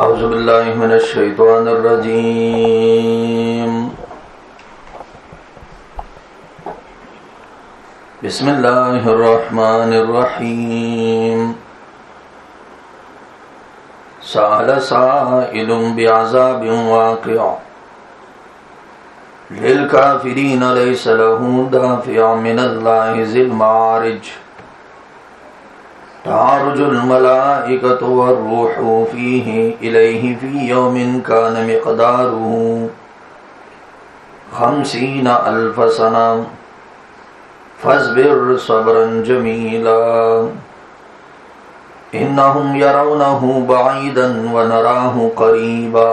औज़ु बिल्लाहि मिनश शैतानिर रजीम। बिस्मिल्लाहिर रहमानिर रहीम। सअल साइलुम बिअज़ाबिन वाक़िअ लिल काफ़िरीन लैसा लहू दाफ़िअ मिनल्लाहि ज़िल मारिज तारुजुल मलाइकतु वर्रूहु फ़ीहि इलैहि फ़ी यौमिन कान मिक़दारुहु 50 अल्फ़ सना फ़स्बिर सब्रन जमीला इन्नहुम यरौनहु बईदन व नराहु क़रीबा।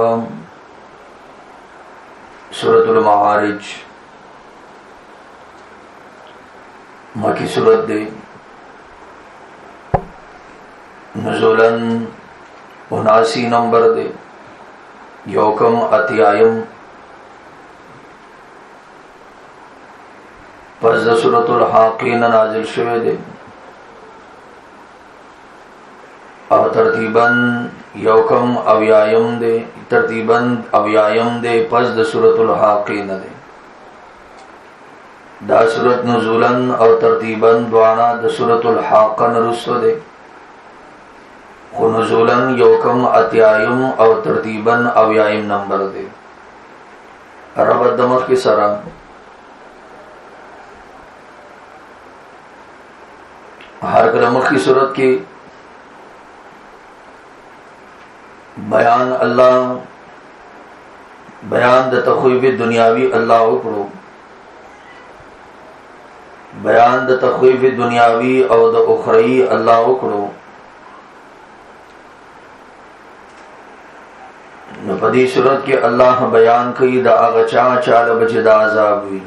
सूरतुल मारिज मक्की सूरत दे नुज़ुलन 79 नंबर दे योकम अत्यायम पज़ सूरतुल हाक़ीन नाज़िल शुवे दे और तरतीबन योकम अव्यायम दे पज़ सूरतुल हाक़ीन दे दा सूरत नुज़ुलन और तरतीबन द्वाना द सूरतुल हाक़न रुस्व दे नुज़ुलन योकम अत्यायम और तरतीबन अव्यायम नंबर दे रब दमक की सरा हर कलमख की सूरत की बयान अल्लाह बयान द तख़्वीफ़ दुनियावी अल्लाह उकड़ो बयान द तख़्वीफ़ दुनियावी और द उखरई अल्लाह उकड़ो पदी सूरत के अल्लाह बयान कई द आगचा चाल बजदा अज़ाब हुई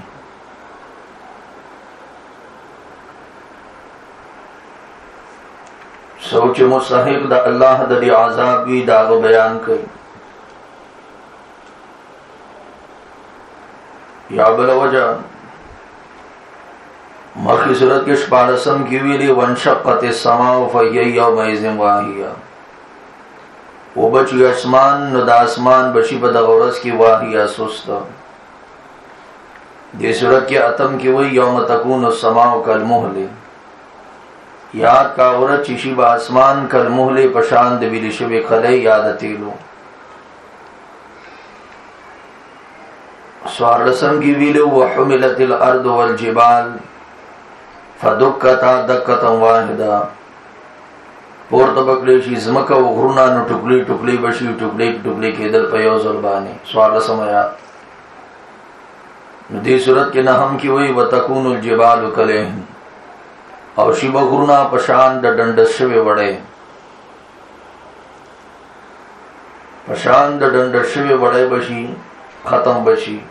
सोच मुस्तहिक द अल्लाह द अज़ाब भी दाग बयान कई या बल वजह मक्की सूरत के शपारसम की वीली वंशक़्क़त समाउ फ़हिय यौमइज़िन वाहिया वो बची आसमान न दासमान बशी बदगौरस की वाहिया सुस्त ये सूरत के अतम की वही यौम तकून समाउ कल मुहले याद का औरत चिशी ब आसमान कल मुहले पशांद बिली शुबे खले याद तेलो स्वारसम की वीलो व हुमिलतिल अर्द वल जिबाल फदुक्कता दक्कतन वाहिदा पोर तबकलेशी ज़मका व घुरना न टुकड़ी टुकड़ी बशी टुकड़ी टुकड़ी के दल पयो ज़ुलबानी स्वाल समया नदी सूरत के नहम की वही व तकूनुल जिबाल कलेहन और शिब घुरना पशान डंडशवे वड़े पशान डंडशवे वड़े बशी खत्म बशी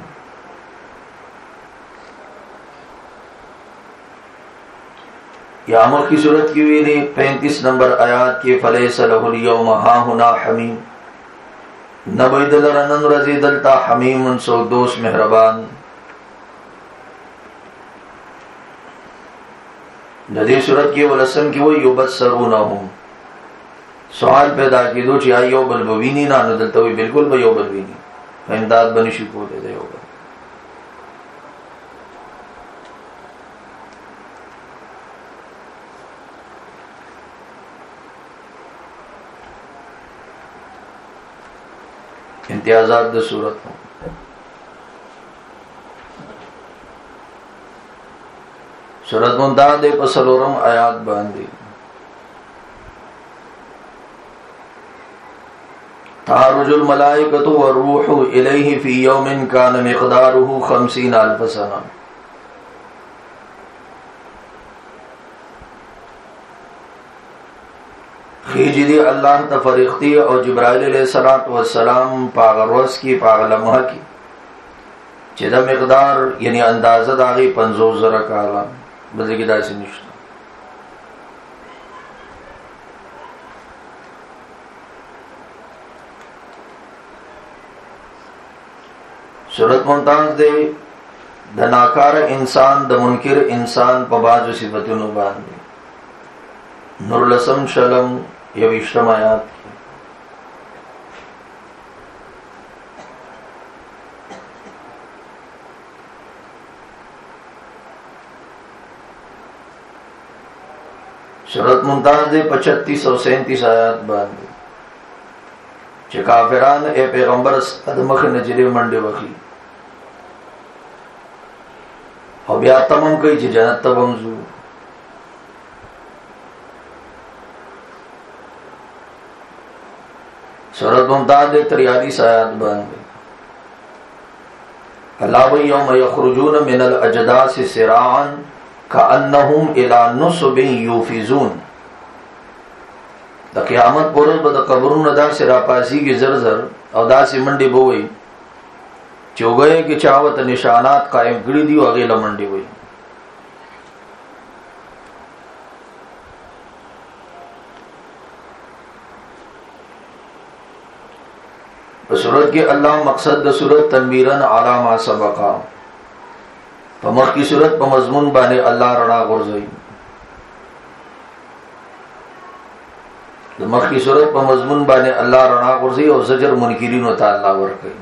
यामक की सूरत की वीरी 35 नंबर आयात के फलैसा लहुल यौम हाहुना हमीम नबैदल रनन रज़ीदलता हमीम सो दोस्त मेहरबान नदी सूरत की वलसम की वो युबस्सरूनहुम सवाल पैदा की दो चाहिए यो बलबवीनी ना नदलता हुई बिल्कुल बयो बलवीनी इमदाद बनिशी को दे दे होगा इम्तियाज़ात द सूरत सूरत मुंताद पसलोरम आयात बांधी तारुजुल मलाइकतु वर्रूहु इलैहि फी यौमिन कान मिक़दारुहु 50 अल्फ़ सना खीजदी अल्लाह तफरिख्ती और जिब्राइल अलैहिस्सलातु वस्सलाम पागरोस की पागलमह की चिदा मिक़दार यानी अंदाज़ा दागी 50 ज़रा काला बदल की दासी निश्ता सूरत मुमताज़ दे द नाकार इंसान द मुनकिर इंसान पबाज सिफतुन बांधे नुरलसम शलम ये विश्रम आयात सूरत मुमताज दे 35 और 37 आयात बांधे चे काफिरान ए पैगंबर अदमख नजरे मंडे वखी और ब्या तमम कई चे जन्नत तबमजू। सूरत मुमताज दे 43 आयात बांधे अल्लाह यौम यखरुजून मिनल अजदासी सिराअन कअन्नहुम इला नुसबिन यूफिजून। द क़यामत पुरस बद कब्रुन दा सिरापासी की जरजर और दासी मंडी बोई चोगए के चावत निशानात कायम गड़ी दी अगेला मंडी बोई। सूरत के अल्लाह मकसद द सूरत तनवीरन आला मा सबका पमख की सूरत प मजमून बाने अल्लाह रणा गुरजई मख की सूरत प मजमून बाने अल्लाह रणा गुरजई और जजर मुनकिरीन व ताला वर्कई।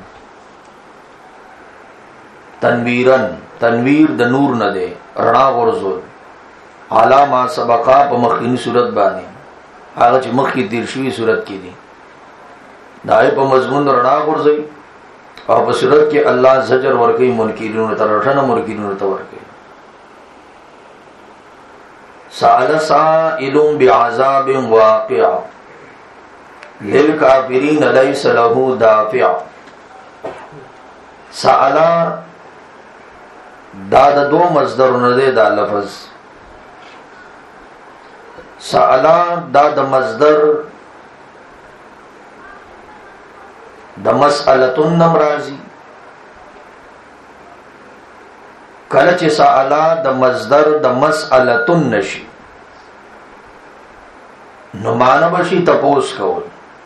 तनवीरन तनवीर द नूर न दे रणा गुरजो आला मा सबका पमख की सूरत बाने आगे च मख की तिरशवी सूरत की दी दाए प मजमून रणा गुरजई और बसूरत के अल्लाह जजर वर्कई मुनकिरीन तरठन मुनकिरीन तवर्कई। साल साइलुम बिअज़ाबिन वाक़िअ लिल काफिरीन लैसा लहू दाफ़िअ। साला दाद दो मज़दर नदे दा लफ्ज़ साला दाद मज़दर द मसअलतुन नमराजी कलच साला द मजदर द मसअलतुन नशी नुमानबशी तपोस कौल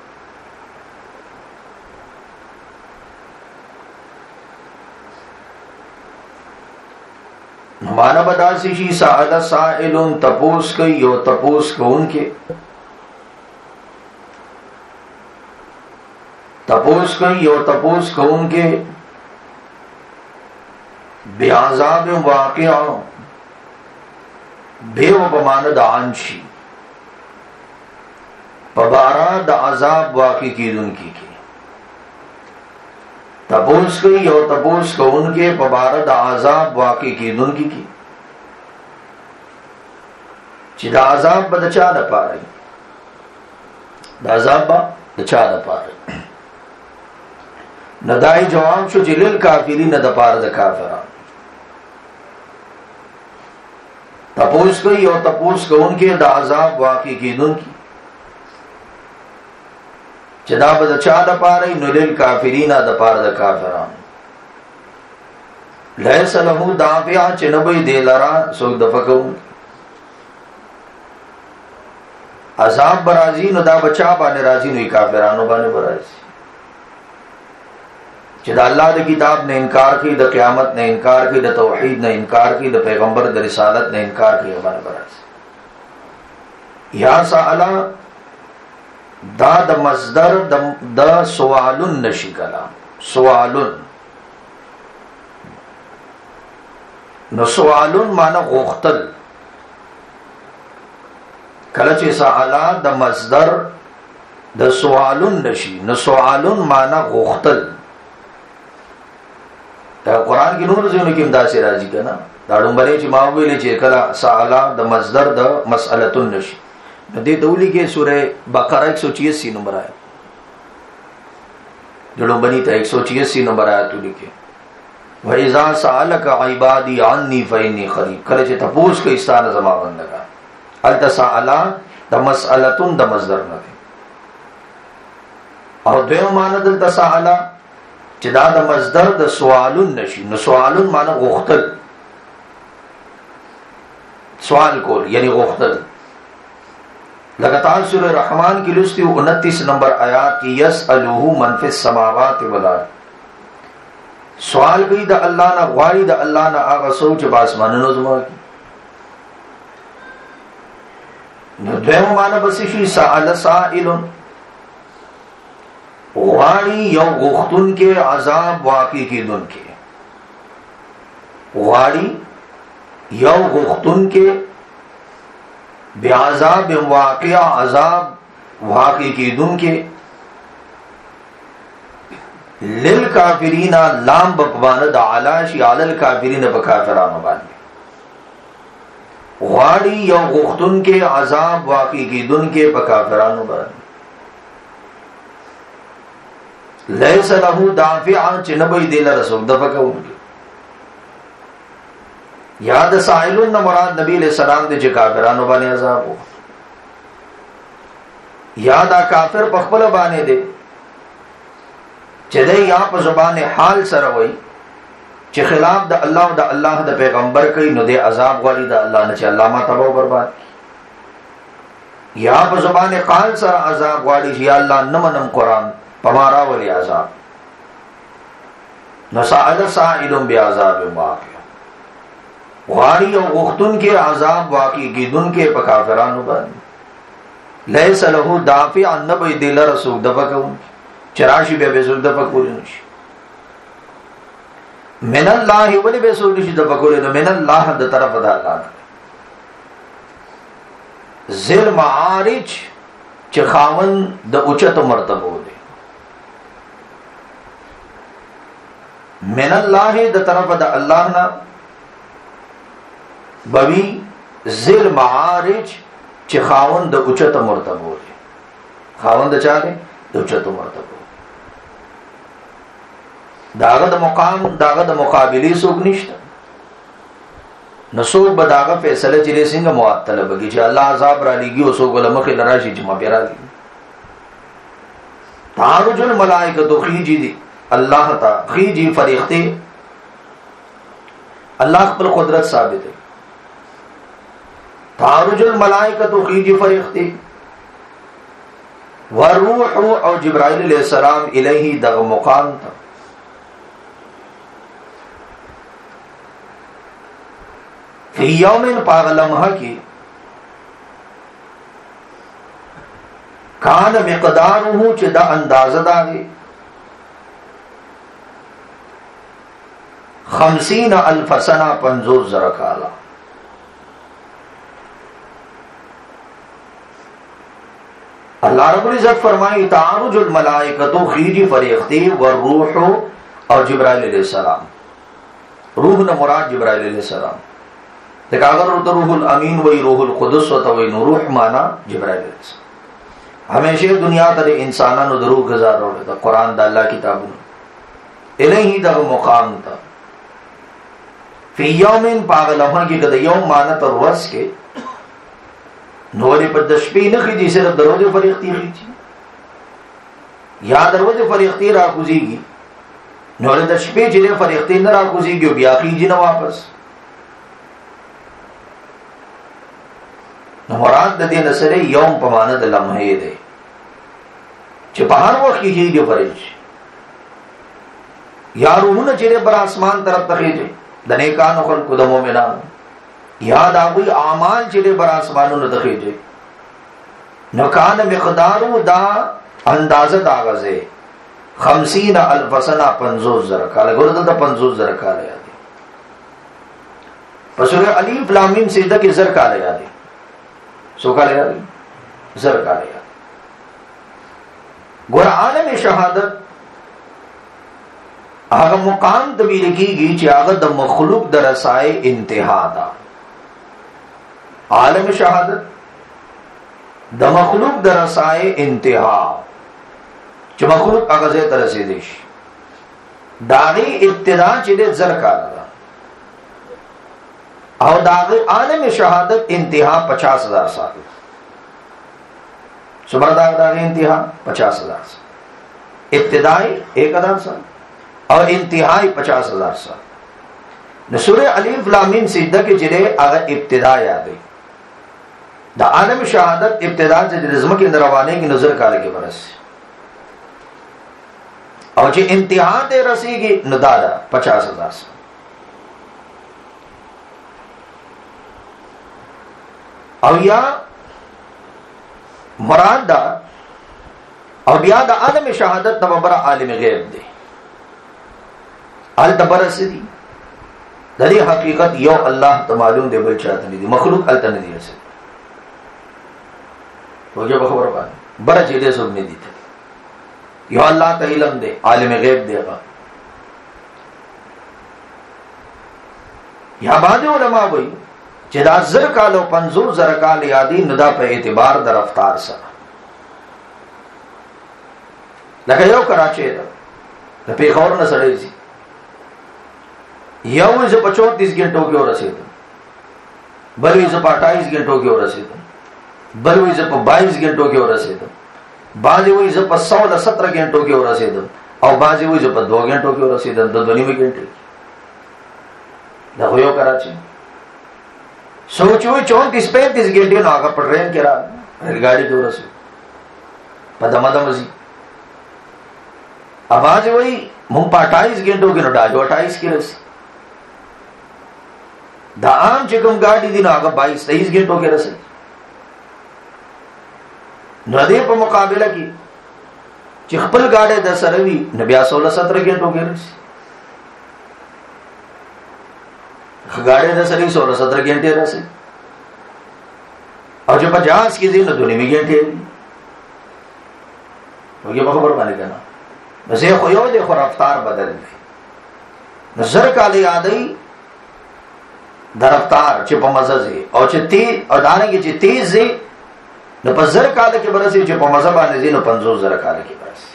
नुमानबदासी साला साइलुन तपोस कई यो तपोस कौन के तपोस कई यो तपोस कौन के बेआज़ाब वाक़िअ बेव बमान दानशी पबारा द अज़ाब वाक़ि की दुनकी के तपोस कई यो तपोस कौन के पबारा द अज़ाब वाक़ि की दुनकी की चिदा अज़ाब बदचा द पारे द अज़ाब बदचा द पारे नदाई जवाब शो जिलिल काफिरी न दपार द काफिरा तपोस कई और तपोस को उनके द अज़ाब वाक़ी की दुनकी चदा बदचा दपारे नुलिल काफिरी न दपार द काफिरा लैसा लहू दाफ़िअ चिनबई देलरा सुख दफकू अज़ाब बराजी न दा बचा बाने राजी नुई काफिरानो बाने बराजी चिदा अल्लाह द किताब ने इनकार की द क़यामत ने इनकार की द तौहीद ने इनकार की द पैगंबर द रिसालत ने इनकार की बाने बराजी या साला दा द मज़दर द सुआलुन नशी कला सुआलुन न सुआलुन माना गुख्तल कलच साला द मज़दर द सुआलुन नशी न सुआलुन माना गुख्तल कुरान की नूर जो की इमदाद से राजी का ना दाड़ू बने ची मावेले ची कला साला द मज़दर द मसअलतुन नशी नदी तौली के सूरह बकरा 186 नंबर आया जड़ों बनी था 186 नंबर आया तौली के वइज़ा सअलक इबादी अन्नी फइन्नी क़रीब करे चे तपोस के इस्तान जमा बंदगा अल तसअला द मसअलतुन द मज़दर न और देव मानद तसअला चिदा द मज़दर द सुआलुन नशी न सुआलुन माना गुख्तल सवाल कोल यानी गुख्तल लगातार सूरह रहमान की लुस्ती 29 नंबर आयात की यसअलुहु मन फिस समावाति वल अर्द सवाल कई द अल्लाह ना वारी द अल्लाह ना आगा सोच बासमान नज़मा की नदेव माना बसिशी सअल साइलुन वारी यौ गुख्तुन के अज़ाब वाक़ी की दुन के वारी यौ गुख्तुन के बेआज़ाब वाक़िया अज़ाब वाक़ई की दुन के लिल काफिरीना लाम बकवानद आलाशी आलल काफिरीन बकाफिरान बानी वाड़ी या गुख्तुन के अज़ाब वाक़ई की दुन के बकाफिरान बानी लैस लहू दाफ़िअ चिनबई दिल रसूल दफका उनके याद साइलुन न मुराद नबी अलैहि सलाम दे काफिरान बानी अज़ाब हो याद आ काफिर पखपल बाने दे चदे या पर जुबान हाल सर वही चे खिलाफ द अल्लाह द पैगंबर कई नु दे अजाब वाली द अल्लाह ने चे अल्लामा तबाह बर्बाद या पर जुबान काल सर अजाब वाली या अल्लाह नमनम कुरान पमारा वाली अजाब नसाअल साइलुम बिअज़ाब वाक़िअ वारी और उख्तुन के अजाब वाक़ई की दुन के बकाफिरान बन लैस लहू दाफ़िअ नबई दिल रसूल दफका चराशी बे बेसुल दफकुलिश मिनल्लाहि वली बेसुलिश दफकुलिश मिनल्लाह द तरफ द अल्लाह ज़िल मारिज च खावन द उच्चत मर्तबो दे मिनल्लाहि द तरफ द अल्लाह ना बवी ज़िल मारिज च खावन द उच्चत मर्तबो दे खावन द चाले द उच्चत मर्तबो दागद मुकाम दागद मुकाबिली सोक निश्ता नसोक बदागा फैसले चिले सिंह मुअत्तल बगी जे अल्लाह अजाब रा लीगी ओ सोक लम के लराशी जमा पेरा ली तारुजुल मलाइकतु खीजी दी अल्लाह ता खीजी फरिख्ते अल्लाह पर कुदरत साबित है तारुजुल मलाइकतु खीजी फरिख्ते व रूह और जिब्राइल अलैहि सलाम इलैहि दग मुकाम था यौमिन पागलमहा की कान मिक़दारुहु चिदा अंदाज़दागे 50,000 सना 50 ज़रा काला अल्लाह रब्बुल इज़्ज़त फरमाई तारुजुल मलाइकतु खीजी फरिख्ती व रूह और जिब्राइल अलैहि सलाम रूह न मुराद जिब्राइल अलैहि सलाम लेकिन अगर रूहुल अमीन वही रूहुल कुदस होता वही रूह माना जिब्राइल हमेशा दुनिया तरे इंसाना नु दरूह गुजार होता कुरान दा अल्लाह किताब इलही दा मुकाम था फी यौमिन पागलमा की कद यौम माना तो वर्ष के नोरे पर दशपी न खींची सिर्फ दरोजे फरिख्ती खींची या दरवाजे फरिख्ती राकुजीगी नोरे दशपी जिले फरिख्ती न राकुजीगी बिया खींची न वापस मुराद दे नसरे यौम पमाना द लम्हे दे चे बाहर वो खींची जो फरिज या रूह न चिरे पर आसमान तरफ तखीजे दने का नखल कुदमो में ना याद आगुई आमाल चिरे पर आसमानों न तखीजे नकान मिक़दारु दा अंदाज़त आगज़े 50,000 सना 50 ज़रा काले गुरद दा 50 ज़रा काले यादी पसुरे अलीफ लाम मीम सिजदा के ज़र काले यादी सो काले यादी ज़र काले यादी गोर आलम शहादत आग मुकाम तबीर की गी आग द मखलूक दरसाए इंतहा दा आलम शहादत द मखलूक दरसाए इंतहा च मखलूक अगज़े तरसे देश दागी इब्तिदा चिले ज़र काला और दागी आलम शहादत इंतहा 50,000 साल सुबह दागी इंतहा 50,000 साल इब्तिदाई 1,000 साल और इंतहाई 50,000 साल सूरह अलीफ लाम मीम सिजदा के जिले अगर इब्तिदा याद है द आलम शहादत इब्तिदा से रिज़्म के रवाने की नजर काले के बरस और जो इंतहा दे रसी की नदारा 50,000 साल और या मुरादा और याद आलम शहादत तबरा आलिम गैब दे अल तबरसदी दरी हकीकत यो अल्लाह तो मालूम दे बल चाहत नहीं दी मखलूक अल तन दी से وجه خبر باندې بر چې دې سب نه دي ته یو الله ته علم دی عالم غیب دی هغه یا باندې علماء وایي چې دا 1000 کال او 50,000 کال یادي نه دا په اعتبار د رفتار سره لکه یو کراچي ده د پیښور نه سړی شي یو ز 34 غنټو کې ورسېدم بل ز 28 غنټو کې ورسېدم بل ز 22 غنټو کې ورسېدم بعضې وایي زه په 17 غنټو کې ورسېدم او بعضې وایي زه په 2 غنټو کې ورسېدم د 2 نیمې غنټې دا خو یو کراچي سوچوي 34-35 غنټې نو هغه په ټرین کې ریل ګاډي کې ورسېد په دمه دمه ځي आवाज वही मुंह पर 28 घंटों की नोटा 28 की रसी दाम चिकम गाड़ी दिन आगा 22-23 घंटों के रसी नदे पर मुकाबला की चिखपल गाड़े 10 रवी नबिया 16-17 घंटों के रसी गाड़े 10 रवी 16-17 घंटे रसी और जो 50 की दिन 2 घंटे वो ये खबर माने का ना نزه خو یو دی خو رفتار بدل دی نظر کاله یادای د رفتار چې په مزه زی او چې تی او دانګي چې تیز زی نو په زر کاله کې برسي چې په مزه باندې زی نو 50,000 کاله کې برسي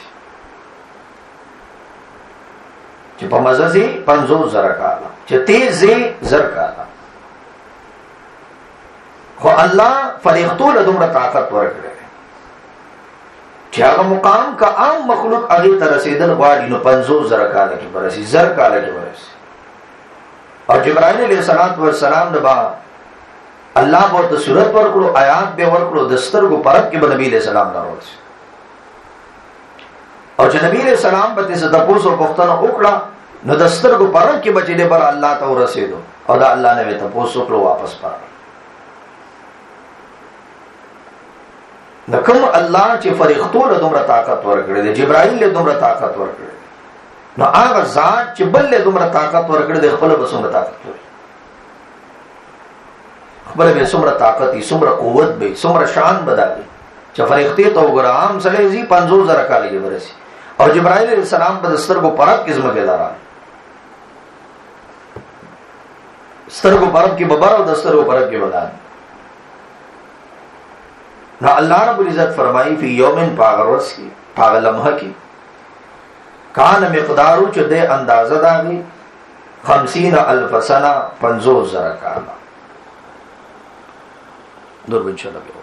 چې په مزه زی 50,000 کاله چې تیز زی زر کاله خو الله فرښتو له دومره طاقت ورکړي چې هغه مقام کا عام مخلوق هغه ته رسیدل غواړي نو 50,000 کاله کې برسي 1000 کاله کې برسي او جبرائیل علیہ السلام دبا الله ورته صورت ورکړو آیات به ورکړو دسترګو پرد کې نبی علیہ السلام راوځي او چې نبی علیہ السلام په دې تاسو پوښتنه وکړه نو دسترګو پرد کې بچی دې بر الله ته ورسېدو او دا الله نه ته تاسو وکړو واپس پاره نکم الله چې فرښتو له دومره طاقت ورکړي دي جبرائیل له دومره طاقت ورکړي نو هغه ذات چې بل له دومره طاقت ورکړي د خپل بسومره طاقت ورکړي خپل به څومره طاقت یې څومره قوت به څومره شان بدایي چې فرښتې ته وګرام سره زی 50,000 کال کې ورسي او جبرائیل علیہ السلام په سترګو پرد کې ذمہ داران سترګو پرد کې ببر او د سترګو پرد کې ولان نو اللہ رب العزت فرمائی فی یومن پاغرس کی پاغ لمحہ کی کان مقدارو چو دے اندازہ داگی 50,000 سنہ 50,000 کالا دور بنشاء اللہ